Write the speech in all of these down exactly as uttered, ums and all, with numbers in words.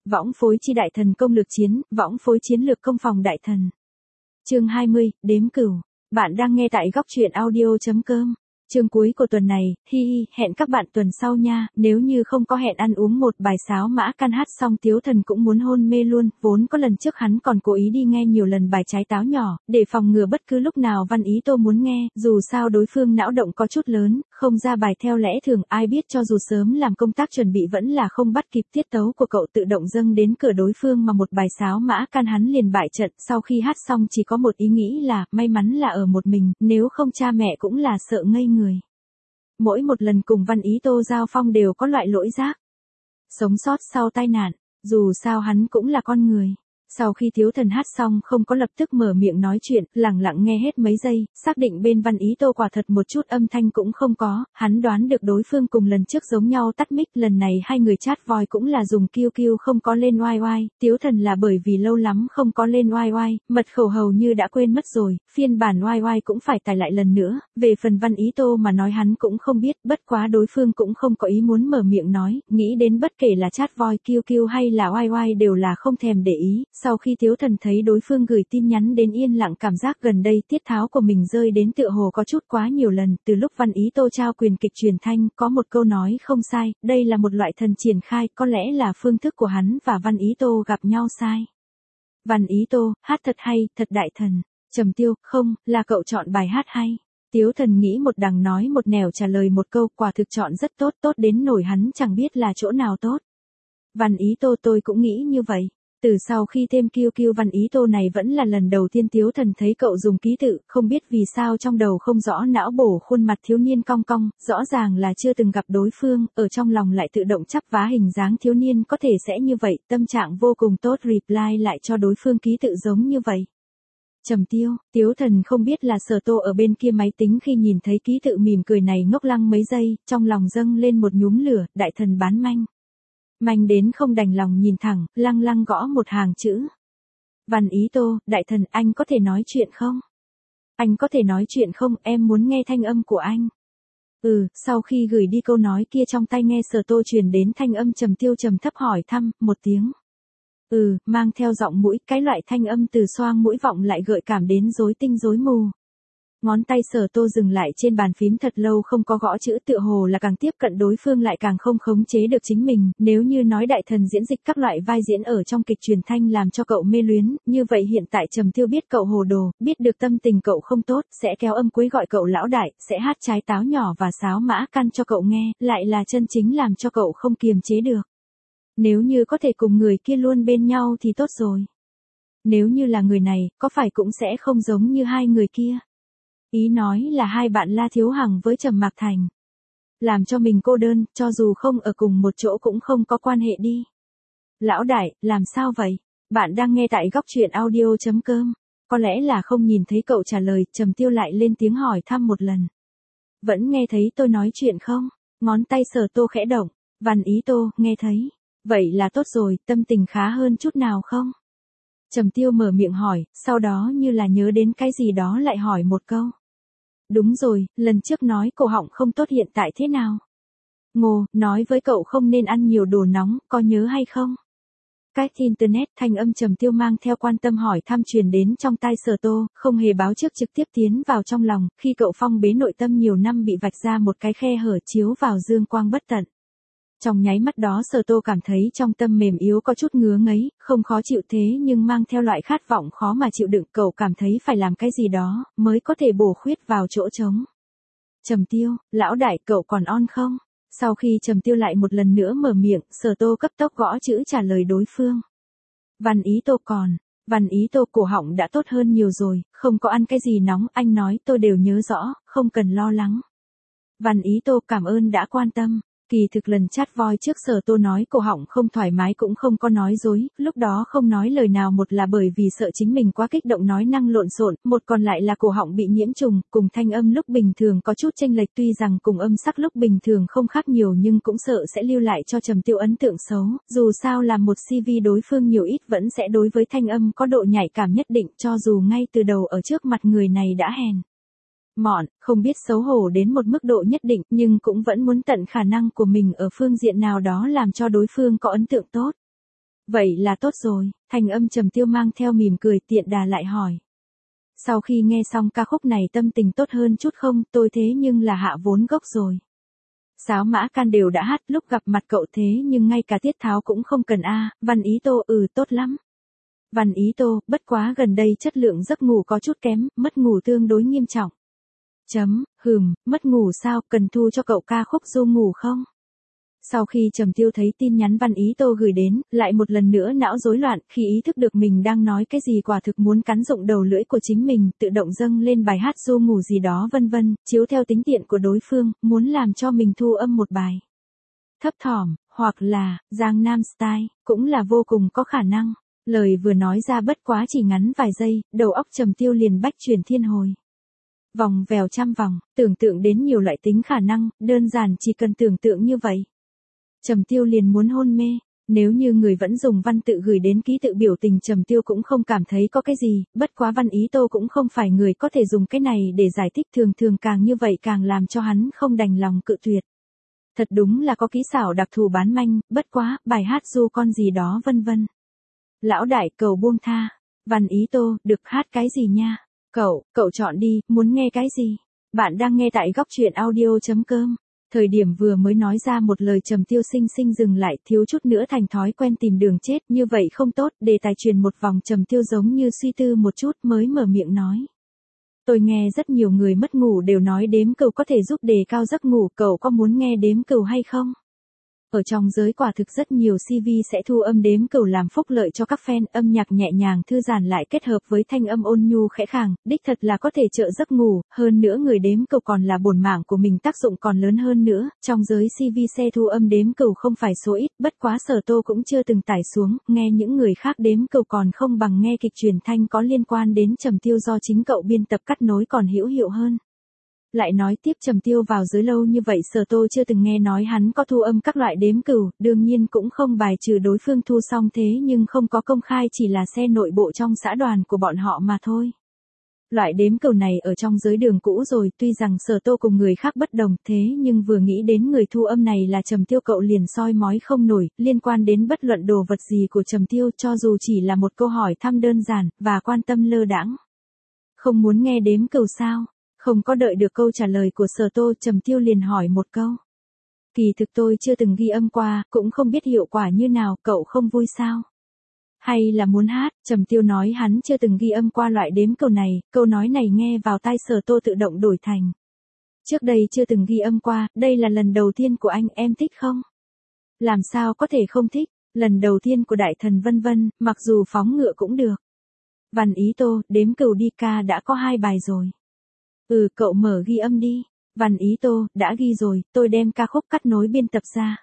võng phối chi đại thần công lược chiến, võng phối chiến lược công phòng đại thần. Chương hai mươi, đếm cửu. Bạn đang nghe tại góc truyện audio chấm com. Chương cuối của tuần này, hi hi, hẹn các bạn tuần sau nha, nếu như không có hẹn ăn uống một bài sáo mã căn hát xong Tiếu Thần cũng muốn hôn mê luôn, vốn có lần trước hắn còn cố ý đi nghe nhiều lần bài trái táo nhỏ, để phòng ngừa bất cứ lúc nào Văn Ý Tô muốn nghe, dù sao đối phương não động có chút lớn, không ra bài theo lẽ thường, ai biết cho dù sớm làm công tác chuẩn bị vẫn là không bắt kịp tiết tấu của cậu tự động dâng đến cửa đối phương mà một bài sáo mã căn hắn liền bại trận, sau khi hát xong chỉ có một ý nghĩ là, may mắn là ở một mình, nếu không cha mẹ cũng là sợ ngây người. Mỗi một lần cùng Văn Ý Tô giao phong đều có loại lỗi giác. Sống sót sau tai nạn, dù sao hắn cũng là con người. Sau khi Tiếu Thần hát xong không có lập tức mở miệng nói chuyện, lặng lặng nghe hết mấy giây, xác định bên Văn Ý Tô quả thật một chút âm thanh cũng không có, hắn đoán được đối phương cùng lần trước giống nhau tắt mic, lần này hai người chat voice cũng là dùng Q Q không có lên oai oai, Tiếu Thần là bởi vì lâu lắm không có lên oai oai, mật khẩu hầu như đã quên mất rồi, phiên bản oai oai cũng phải tải lại lần nữa, về phần Văn Ý Tô mà nói hắn cũng không biết, bất quá đối phương cũng không có ý muốn mở miệng nói, nghĩ đến bất kể là chat voice Q Q hay là oai oai đều là không thèm để ý. Sau khi Tiếu Thần thấy đối phương gửi tin nhắn đến yên lặng, cảm giác gần đây tiết tháo của mình rơi đến tựa hồ có chút quá nhiều lần, từ lúc Văn Ý Tô trao quyền kịch truyền thanh, có một câu nói không sai, đây là một loại thần triển khai, có lẽ là phương thức của hắn và Văn Ý Tô gặp nhau sai. Văn Ý Tô, hát thật hay, thật đại thần. Trầm Tiêu, không, là cậu chọn bài hát hay. Tiếu Thần nghĩ một đằng nói một nẻo trả lời một câu, quả thực chọn rất tốt, tốt đến nổi hắn chẳng biết là chỗ nào tốt. Văn Ý Tô, tôi cũng nghĩ như vậy. Từ sau khi thêm Q Q Văn Ý Tô này vẫn là lần đầu tiên Tiếu Thần thấy cậu dùng ký tự, không biết vì sao trong đầu không rõ não bổ khuôn mặt thiếu niên cong cong, rõ ràng là chưa từng gặp đối phương, ở trong lòng lại tự động chắp vá hình dáng thiếu niên có thể sẽ như vậy, tâm trạng vô cùng tốt, reply lại cho đối phương ký tự giống như vậy. Trầm Tiêu, Tiếu Thần không biết là Sở Tô ở bên kia máy tính khi nhìn thấy ký tự mỉm cười này ngốc lăng mấy giây, trong lòng dâng lên một nhúm lửa, đại thần bán manh. Manh đến không đành lòng nhìn thẳng, lăng lăng gõ một hàng chữ. Văn Ý Tô, đại thần, anh có thể nói chuyện không? Anh có thể nói chuyện không, em muốn nghe thanh âm của anh. Ừ, sau khi gửi đi câu nói kia trong tai nghe Sở Tô truyền đến thanh âm Trầm Tiêu trầm thấp hỏi thăm, một tiếng. Ừ, mang theo giọng mũi, cái loại thanh âm từ xoang mũi vọng lại gợi cảm đến rối tinh rối mù. Ngón tay Sở Tô dừng lại trên bàn phím thật lâu không có gõ chữ, tựa hồ là càng tiếp cận đối phương lại càng không khống chế được chính mình, nếu như nói đại thần diễn dịch các loại vai diễn ở trong kịch truyền thanh làm cho cậu mê luyến, như vậy hiện tại Trầm Tiêu biết cậu hồ đồ, biết được tâm tình cậu không tốt, sẽ kéo âm cuối gọi cậu lão đại, sẽ hát trái táo nhỏ và sáo mã căn cho cậu nghe, lại là chân chính làm cho cậu không kiềm chế được. Nếu như có thể cùng người kia luôn bên nhau thì tốt rồi. Nếu như là người này, có phải cũng sẽ không giống như hai người kia. Ý nói là hai bạn La Thiếu Hằng với Trầm Mạc Thành. Làm cho mình cô đơn, cho dù không ở cùng một chỗ cũng không có quan hệ đi. Lão đại, làm sao vậy? Bạn đang nghe tại góc truyện audio chấm com. Có lẽ là không nhìn thấy cậu trả lời, Trầm Tiêu lại lên tiếng hỏi thăm một lần. Vẫn nghe thấy tôi nói chuyện không? Ngón tay Sở Tô khẽ động. Văn Ý Tô, nghe thấy. Vậy là tốt rồi, tâm tình khá hơn chút nào không? Trầm Tiêu mở miệng hỏi, sau đó như là nhớ đến cái gì đó lại hỏi một câu. Đúng rồi, lần trước nói cổ họng không tốt hiện tại thế nào? Ngô, nói với cậu không nên ăn nhiều đồ nóng, có nhớ hay không? Cách internet, thanh âm Trầm Tiêu mang theo quan tâm hỏi thăm truyền đến trong tai Sở Tô, không hề báo trước trực tiếp tiến vào trong lòng, khi cậu phong bế nội tâm nhiều năm bị vạch ra một cái khe hở chiếu vào dương quang bất tận. Trong nháy mắt đó Sở Tô cảm thấy trong tâm mềm yếu có chút ngứa ngấy, không khó chịu thế nhưng mang theo loại khát vọng khó mà chịu đựng, cậu cảm thấy phải làm cái gì đó, mới có thể bổ khuyết vào chỗ trống. Trầm Tiêu, lão đại cậu còn on không? Sau khi Trầm Tiêu lại một lần nữa mở miệng, Sở Tô cấp tốc gõ chữ trả lời đối phương. Văn Ý Tô còn, Văn Ý Tô cổ họng đã tốt hơn nhiều rồi, không có ăn cái gì nóng, anh nói tôi đều nhớ rõ, không cần lo lắng. Văn Ý Tô cảm ơn đã quan tâm. Kỳ thực lần chat voice trước Sở Tô nói cổ họng không thoải mái cũng không có nói dối, lúc đó không nói lời nào, một là bởi vì sợ chính mình quá kích động nói năng lộn xộn, một còn lại là cổ họng bị nhiễm trùng, cùng thanh âm lúc bình thường có chút chênh lệch, tuy rằng cùng âm sắc lúc bình thường không khác nhiều nhưng cũng sợ sẽ lưu lại cho Trầm Tiêu ấn tượng xấu, dù sao làm một xê vê đối phương nhiều ít vẫn sẽ đối với thanh âm có độ nhạy cảm nhất định, cho dù ngay từ đầu ở trước mặt người này đã hèn mọn, không biết xấu hổ đến một mức độ nhất định, nhưng cũng vẫn muốn tận khả năng của mình ở phương diện nào đó làm cho đối phương có ấn tượng tốt. Vậy là tốt rồi, thanh âm Trầm Tiêu mang theo mỉm cười tiện đà lại hỏi. Sau khi nghe xong ca khúc này tâm tình tốt hơn chút không, tôi thế nhưng là hạ vốn gốc rồi. Sáo Mã Can đều đã hát, lúc gặp mặt cậu thế nhưng ngay cả tiết tháo cũng không cần a. Văn Ý Tô, ừ tốt lắm. Văn Ý Tô, bất quá gần đây chất lượng giấc ngủ có chút kém, mất ngủ tương đối nghiêm trọng. Chấm, hừm, mất ngủ sao, cần thu cho cậu ca khúc du ngủ không? Sau khi Trầm Tiêu thấy tin nhắn Văn Ý Tô gửi đến, lại một lần nữa não rối loạn, khi ý thức được mình đang nói cái gì quả thực muốn cắn rụng đầu lưỡi của chính mình, tự động dâng lên bài hát du ngủ gì đó vân vân, chiếu theo tính tiện của đối phương, muốn làm cho mình thu âm một bài. Thấp thỏm, hoặc là, Giang Nam Style, cũng là vô cùng có khả năng. Lời vừa nói ra bất quá chỉ ngắn vài giây, đầu óc Trầm Tiêu liền bách chuyển thiên hồi. Vòng vèo trăm vòng, tưởng tượng đến nhiều loại tính khả năng, đơn giản chỉ cần tưởng tượng như vậy. Trầm Tiêu liền muốn hôn mê, nếu như người vẫn dùng văn tự gửi đến ký tự biểu tình Trầm Tiêu cũng không cảm thấy có cái gì, bất quá Văn Ý Tô cũng không phải người có thể dùng cái này để giải thích, thường thường càng như vậy càng làm cho hắn không đành lòng cự tuyệt. Thật đúng là có kỹ xảo đặc thù bán manh, bất quá, bài hát du con gì đó vân vân. Lão đại cầu buông tha, Văn Ý Tô, được hát cái gì nha? Cậu, cậu chọn đi, muốn nghe cái gì? Bạn đang nghe tại góc truyện audio chấm com. Thời điểm vừa mới nói ra một lời Trầm Tiêu sinh sinh dừng lại, thiếu chút nữa thành thói quen tìm đường chết, như vậy không tốt, đề tài truyền một vòng Trầm Tiêu giống như suy tư một chút mới mở miệng nói. Tôi nghe rất nhiều người mất ngủ đều nói đếm cừu có thể giúp đề cao giấc ngủ, cậu có muốn nghe đếm cừu hay không? Ở trong giới quả thực rất nhiều xê vê sẽ thu âm đếm cừu làm phúc lợi cho các fan, âm nhạc nhẹ nhàng thư giãn lại kết hợp với thanh âm ôn nhu khẽ khàng, đích thật là có thể trợ giấc ngủ, hơn nữa người đếm cừu còn là bổn mạng của mình tác dụng còn lớn hơn nữa, trong giới xê vê sẽ thu âm đếm cừu không phải số ít, bất quá Sở Tô cũng chưa từng tải xuống, nghe những người khác đếm cừu còn không bằng nghe kịch truyền thanh có liên quan đến Trầm Tiêu do chính cậu biên tập cắt nối còn hữu hiệu hơn. Lại nói tiếp Trầm Tiêu vào giới lâu như vậy Sở Tô chưa từng nghe nói hắn có thu âm các loại đếm cừu, đương nhiên cũng không bài trừ đối phương thu xong thế nhưng không có công khai chỉ là xe nội bộ trong xã đoàn của bọn họ mà thôi. Loại đếm cừu này ở trong giới đường cũ rồi, tuy rằng Sở Tô cùng người khác bất đồng thế nhưng vừa nghĩ đến người thu âm này là Trầm Tiêu cậu liền soi mói không nổi, liên quan đến bất luận đồ vật gì của Trầm Tiêu cho dù chỉ là một câu hỏi thăm đơn giản, và quan tâm lơ đãng. Không muốn nghe đếm cừu sao? Không có đợi được câu trả lời của Sở Tô, Trầm Tiêu liền hỏi một câu. Kỳ thực tôi chưa từng ghi âm qua, cũng không biết hiệu quả như nào, cậu không vui sao? Hay là muốn hát? Trầm Tiêu nói hắn chưa từng ghi âm qua loại đếm cừu này, câu nói này nghe vào tai Sở Tô tự động đổi thành. Trước đây chưa từng ghi âm qua, đây là lần đầu tiên của anh, em thích không? Làm sao có thể không thích, lần đầu tiên của đại thần vân vân, mặc dù phóng ngựa cũng được. Văn Ý Tô, đếm cừu đi ca đã có hai bài rồi. Ừ, cậu mở ghi âm đi. Văn Ý Tô, đã ghi rồi, tôi đem ca khúc cắt nối biên tập ra.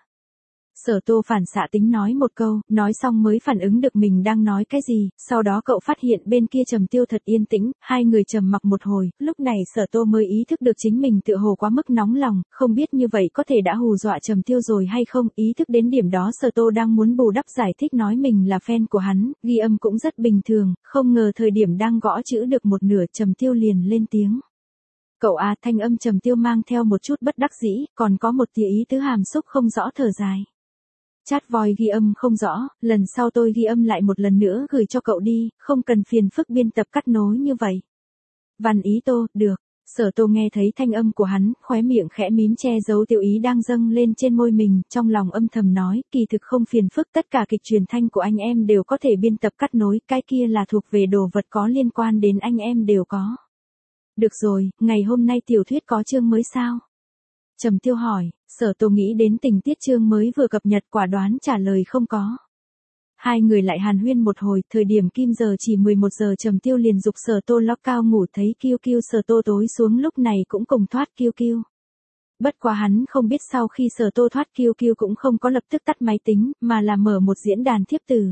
Sở Tô phản xạ tính nói một câu, nói xong mới phản ứng được mình đang nói cái gì, sau đó cậu phát hiện bên kia Trầm Tiêu thật yên tĩnh, hai người trầm mặc một hồi, lúc này Sở Tô mới ý thức được chính mình tựa hồ quá mức nóng lòng, không biết như vậy có thể đã hù dọa Trầm Tiêu rồi hay không, ý thức đến điểm đó Sở Tô đang muốn bù đắp giải thích nói mình là fan của hắn, ghi âm cũng rất bình thường, không ngờ thời điểm đang gõ chữ được một nửa Trầm Tiêu liền lên tiếng. Cậu à, thanh âm Trầm Tiêu mang theo một chút bất đắc dĩ, còn có một tia ý tứ hàm xúc không rõ thở dài. Chat voice ghi âm không rõ, lần sau tôi ghi âm lại một lần nữa gửi cho cậu đi, không cần phiền phức biên tập cắt nối như vậy. Văn Ý Tô, được. Sở Tô nghe thấy thanh âm của hắn, khóe miệng khẽ mím che giấu tiêu ý đang dâng lên trên môi mình, trong lòng âm thầm nói, kỳ thực không phiền phức, tất cả kịch truyền thanh của anh em đều có thể biên tập cắt nối, cái kia là thuộc về đồ vật có liên quan đến anh em đều có. Được rồi, ngày hôm nay tiểu thuyết có chương mới sao? Trầm Tiêu hỏi, Sở Tô nghĩ đến tình tiết chương mới vừa cập nhật quả đoán trả lời không có. Hai người lại hàn huyên một hồi, thời điểm kim giờ chỉ mười một giờ Trầm Tiêu liền dục Sở Tô lóc cao ngủ thấy kiêu kiêu Sở Tô tối xuống lúc này cũng cùng thoát kiêu kiêu. Bất quá hắn không biết sau khi Sở Tô thoát kiêu kiêu cũng không có lập tức tắt máy tính, mà là mở một diễn đàn thiếp từ.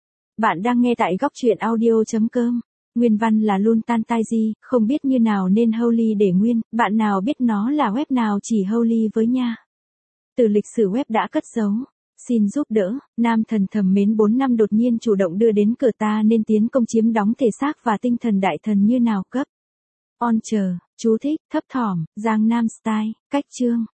Bạn đang nghe tại góc truyện audio chấm com. Nguyên văn là Luntan Taiji, không biết như nào nên Holy để nguyên, bạn nào biết nó là web nào chỉ Holy với nha. Từ lịch sử web đã cất giấu. Xin giúp đỡ, nam thần thầm mến bốn năm đột nhiên chủ động đưa đến cửa ta nên tiến công chiếm đóng thể xác và tinh thần đại thần như nào cấp. On chờ, chú thích, thấp thỏm, Giang Nam Style, cách chương.